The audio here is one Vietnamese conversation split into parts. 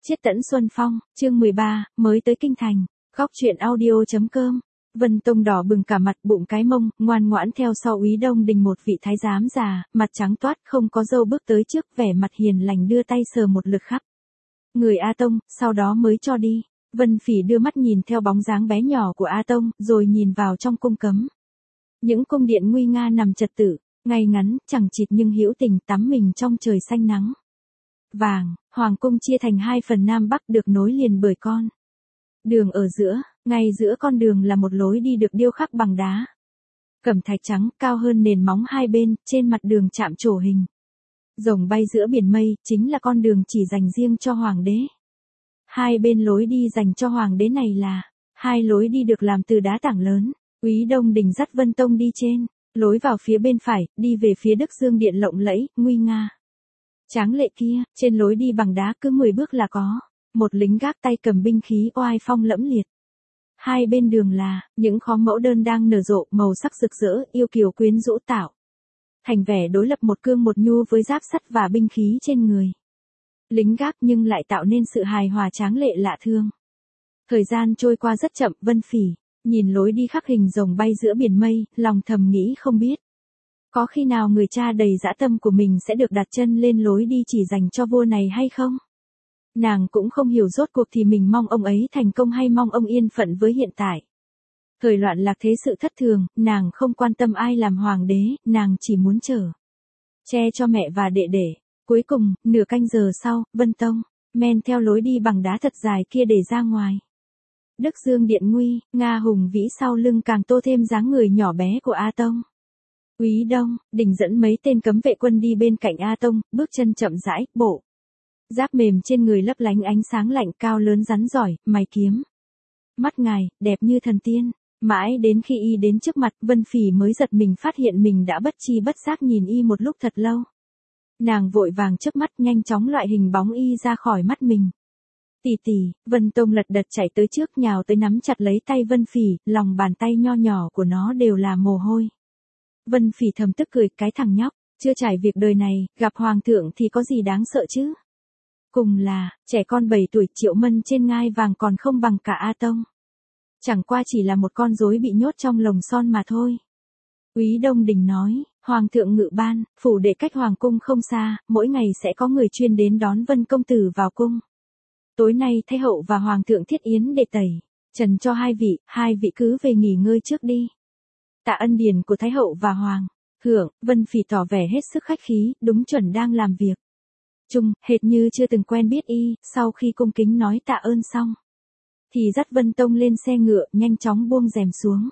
Chiết Tẫn Xuân Phong, chương 13, mới tới kinh thành. Góc truyện audio.com. Vân Tông đỏ bừng cả mặt, bụng cái mông, ngoan ngoãn theo sau Úy Đông Đình một vị thái giám già, mặt trắng toát không có râu bước tới trước, vẻ mặt hiền lành đưa tay sờ một lượt khắp người A Tông, sau đó mới cho đi. Vân Phỉ đưa mắt nhìn theo bóng dáng bé nhỏ của A Tông, rồi nhìn vào trong cung cấm. Những cung điện nguy nga nằm trật tự, ngay ngắn, chẳng chịt nhưng hữu tình, tắm mình trong trời xanh nắng vàng. Hoàng cung chia thành hai phần nam bắc, được nối liền bởi con đường ở giữa, ngay giữa con đường là một lối đi được điêu khắc bằng đá cẩm thạch trắng, cao hơn nền móng hai bên, trên mặt đường chạm trổ hình rồng bay giữa biển mây, chính là con đường chỉ dành riêng cho hoàng đế. Hai bên lối đi dành cho hoàng đế này là hai lối đi được làm từ đá tảng lớn. Úy Đông Đình dắt Vân Tông đi trên lối vào phía bên phải, đi về phía Đức Dương Điện lộng lẫy, nguy nga tráng lệ kia. Trên lối đi bằng đá cứ 10 bước là có một lính gác tay cầm binh khí oai phong lẫm liệt. Hai bên đường là những khóm mẫu đơn đang nở rộ, màu sắc rực rỡ, yêu kiều quyến rũ, tạo thành vẻ đối lập một cương một nhu với giáp sắt và binh khí trên người lính gác, nhưng lại tạo nên sự hài hòa tráng lệ lạ thương. Thời gian trôi qua rất chậm, Vân Phỉ nhìn lối đi khắc hình rồng bay giữa biển mây, lòng thầm nghĩ không biết có khi nào người cha đầy dã tâm của mình sẽ được đặt chân lên lối đi chỉ dành cho vua này hay không? Nàng cũng không hiểu rốt cuộc thì mình mong ông ấy thành công hay mong ông yên phận với hiện tại. Thời loạn lạc thế sự thất thường, nàng không quan tâm ai làm hoàng đế, nàng chỉ muốn che cho mẹ và đệ đệ. Cuối cùng, nửa canh giờ sau, Vân Tông men theo lối đi bằng đá thật dài kia để ra ngoài Đức Dương Điện nguy nga hùng vĩ, sau lưng càng tô thêm dáng người nhỏ bé của A Tông. Úy Đông Đình dẫn mấy tên cấm vệ quân đi bên cạnh A Tông, bước chân chậm rãi, bộ giáp mềm trên người lấp lánh ánh sáng lạnh, cao lớn rắn giỏi, mày kiếm mắt ngài đẹp như thần tiên. Mãi đến khi y đến trước mặt, Vân Phỉ mới giật mình phát hiện mình đã bất chi bất giác nhìn y một lúc thật lâu. Nàng vội vàng chớp mắt, nhanh chóng loại hình bóng y ra khỏi mắt mình. Tỷ tỷ. Vân Tông lật đật chạy tới trước, nhào tới nắm chặt lấy tay Vân Phỉ, lòng bàn tay nho nhỏ của nó đều là mồ hôi. Vân Phỉ thầm tức cười, cái thằng nhóc chưa trải việc đời này, gặp hoàng thượng thì có gì đáng sợ chứ? Cùng là trẻ con 7 tuổi, Triệu Mân trên ngai vàng còn không bằng cả A Tông. Chẳng qua chỉ là một con rối bị nhốt trong lồng son mà thôi. Úy Đông Đình nói, hoàng thượng ngự ban, phủ đệ cách hoàng cung không xa, mỗi ngày sẽ có người chuyên đến đón Vân công tử vào cung. Tối nay thái hậu và hoàng thượng thiết yến để tẩy trần cho hai vị cứ về nghỉ ngơi trước đi. Tạ ân điển của thái hậu và hoàng thượng. Vân Phỉ tỏ vẻ hết sức khách khí, đúng chuẩn đang làm việc chung, hệt như chưa từng quen biết y. Sau khi cung kính nói tạ ơn xong, thì dắt Vân Tông lên xe ngựa, nhanh chóng buông rèm xuống.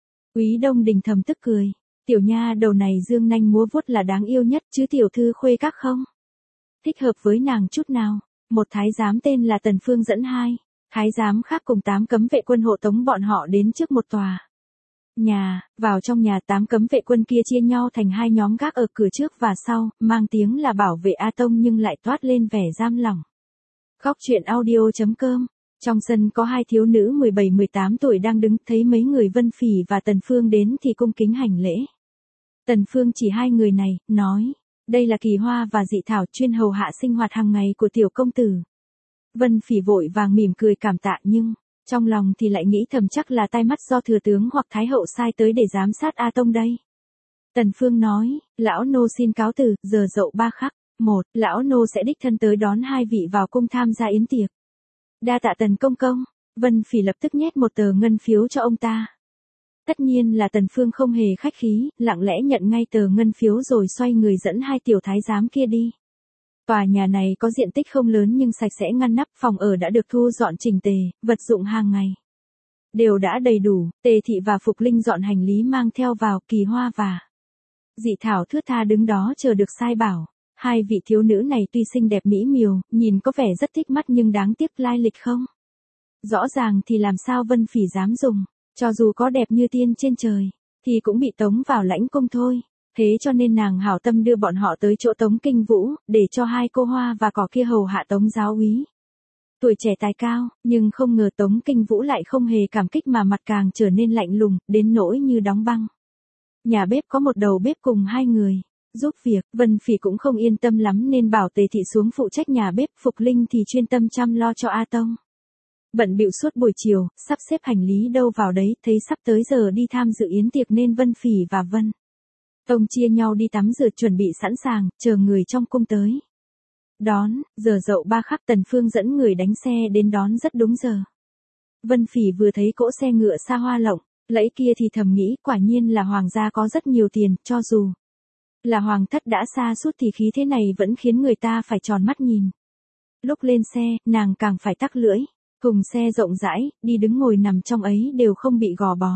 Úy Đông Đình thầm tức cười, tiểu nha đầu này dương nanh múa vuốt là đáng yêu nhất, chứ tiểu thư khuê các không thích hợp với nàng chút nào. Một thái giám tên là Tần Phương dẫn hai thái giám khác cùng 8 cấm vệ quân hộ tống bọn họ đến trước một tòa nhà. Vào trong nhà, 8 cấm vệ quân kia chia nhau thành hai nhóm gác ở cửa trước và sau, mang tiếng là bảo vệ A Tông nhưng lại toát lên vẻ giam lỏng. Góc truyện audio.com. Trong sân có hai thiếu nữ 17-18 tuổi đang đứng, thấy mấy người Vân Phỉ và Tần Phương đến thì cung kính hành lễ. Tần Phương chỉ hai người này, nói, đây là Kỳ Hoa và Dị Thảo, chuyên hầu hạ sinh hoạt hàng ngày của tiểu công tử. Vân Phỉ vội vàng mỉm cười cảm tạ, nhưng trong lòng thì lại nghĩ thầm chắc là tai mắt do thừa tướng hoặc thái hậu sai tới để giám sát A Tông đây. Tần Phương nói, lão nô xin cáo từ, giờ dậu 3 khắc. 1. Lão nô sẽ đích thân tới đón hai vị vào cung tham gia yến tiệc. Đa tạ Tần công công. Vân Phỉ lập tức nhét một tờ ngân phiếu cho ông ta. Tất nhiên là Tần Phương không hề khách khí, lặng lẽ nhận ngay tờ ngân phiếu rồi xoay người dẫn hai tiểu thái giám kia đi. Tòa nhà này có diện tích không lớn nhưng sạch sẽ ngăn nắp, phòng ở đã được thu dọn chỉnh tề, vật dụng hàng ngày đều đã đầy đủ. Tề Thị và Phục Linh dọn hành lý mang theo vào, Kỳ Hoa và Dị Thảo thướt tha đứng đó chờ được sai bảo. Hai vị thiếu nữ này tuy xinh đẹp mỹ miều, nhìn có vẻ rất thích mắt nhưng đáng tiếc lai lịch không rõ ràng thì làm sao Vân Phỉ dám dùng, cho dù có đẹp như tiên trên trời, thì cũng bị tống vào lãnh cung thôi. Thế cho nên nàng hảo tâm đưa bọn họ tới chỗ Tống Kinh Vũ, để cho hai cô Hoa và Cỏ kia hầu hạ Tống giáo úy. Tuổi trẻ tài cao, nhưng không ngờ Tống Kinh Vũ lại không hề cảm kích mà mặt càng trở nên lạnh lùng, đến nỗi như đóng băng. Nhà bếp có một đầu bếp cùng hai người giúp việc. Vân Phỉ cũng không yên tâm lắm nên bảo Tề Thị xuống phụ trách nhà bếp, Phục Linh thì chuyên tâm chăm lo cho A Tông. Bận bịu suốt buổi chiều, sắp xếp hành lý đâu vào đấy, thấy sắp tới giờ đi tham dự yến tiệc nên Vân Phỉ và Vân Tông chia nhau đi tắm rửa chuẩn bị sẵn sàng, chờ người trong cung tới. Đón, giờ dậu 3 khắc Tần Phương dẫn người đánh xe đến đón rất đúng giờ. Vân Phỉ vừa thấy cỗ xe ngựa xa hoa lộng, lẫy kia thì thầm nghĩ quả nhiên là hoàng gia có rất nhiều tiền, cho dù là hoàng thất đã xa suốt thì khí thế này vẫn khiến người ta phải tròn mắt nhìn. Lúc lên xe, nàng càng phải tắc lưỡi, cùng xe rộng rãi, đi đứng ngồi nằm trong ấy đều không bị gò bó.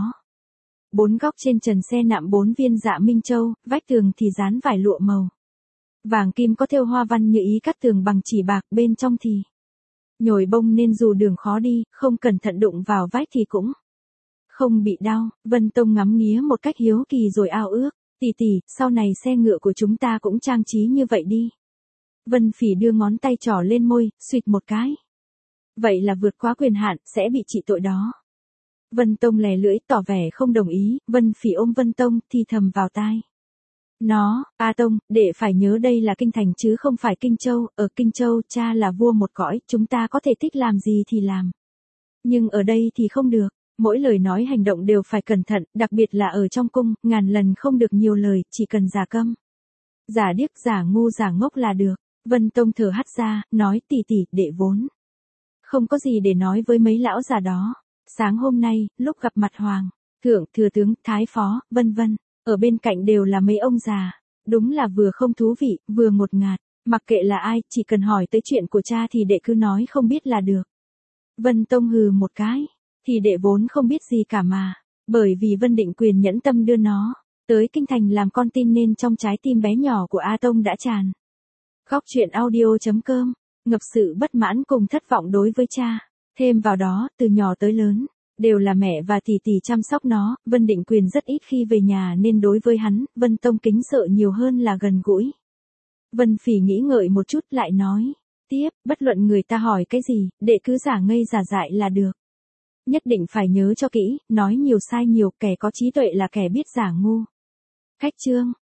4 góc trên trần xe nạm 4 viên dạ minh châu, vách tường thì dán vải lụa màu vàng kim có thêu hoa văn như ý cắt tường bằng chỉ bạc, bên trong thì nhồi bông nên dù đường khó đi, không cẩn thận đụng vào vách thì cũng không bị đau. Vân Tông ngắm nghía một cách hiếu kỳ rồi ao ước, tỷ tỷ, sau này xe ngựa của chúng ta cũng trang trí như vậy đi. Vân Phỉ đưa ngón tay trỏ lên môi, suýt một cái. Vậy là vượt quá quyền hạn, sẽ bị trị tội đó. Vân Tông lè lưỡi tỏ vẻ không đồng ý, Vân Phỉ ôm Vân Tông thì thầm vào tai. Nó, A Tông, đệ phải nhớ đây là kinh thành chứ không phải Kinh Châu, ở Kinh Châu cha là vua một cõi, chúng ta có thể thích làm gì thì làm. Nhưng ở đây thì không được, mỗi lời nói hành động đều phải cẩn thận, đặc biệt là ở trong cung, ngàn lần không được nhiều lời, chỉ cần giả câm, giả điếc, giả ngu, giả ngốc là được. Vân Tông thở hắt ra, nói tỷ tỷ, đệ vốn không có gì để nói với mấy lão già đó. Sáng hôm nay, lúc gặp mặt hoàng thượng, thừa tướng, thái phó, vân vân, ở bên cạnh đều là mấy ông già, đúng là vừa không thú vị, vừa ngột ngạt, mặc kệ là ai, chỉ cần hỏi tới chuyện của cha thì đệ cứ nói không biết là được. Vân Tông hừ một cái, thì đệ vốn không biết gì cả mà, bởi vì Vân Định Quyền nhẫn tâm đưa nó tới kinh thành làm con tin nên trong trái tim bé nhỏ của A Tông đã tràn khóc. Chuyện audio.com, ngập sự bất mãn cùng thất vọng đối với cha. Thêm vào đó, từ nhỏ tới lớn, đều là mẹ và tỷ tỷ chăm sóc nó, Vân Định Quyền rất ít khi về nhà nên đối với hắn, Vân Tông kính sợ nhiều hơn là gần gũi. Vân Phỉ nghĩ ngợi một chút lại nói, tiếp, bất luận người ta hỏi cái gì, đệ cứ giả ngây giả dại là được. Nhất định phải nhớ cho kỹ, nói nhiều sai nhiều, kẻ có trí tuệ là kẻ biết giả ngu. Khách chương.